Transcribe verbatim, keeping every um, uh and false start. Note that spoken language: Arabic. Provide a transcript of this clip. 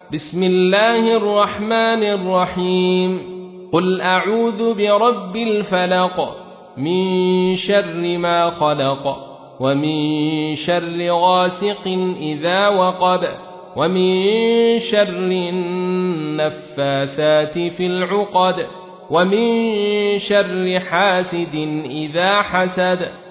بسم الله الرحمن الرحيم قل أعوذ برب الفلق من شر ما خلق ومن شر غاسق إذا وقب ومن شر النفاثات في العقد ومن شر حاسد إذا حسد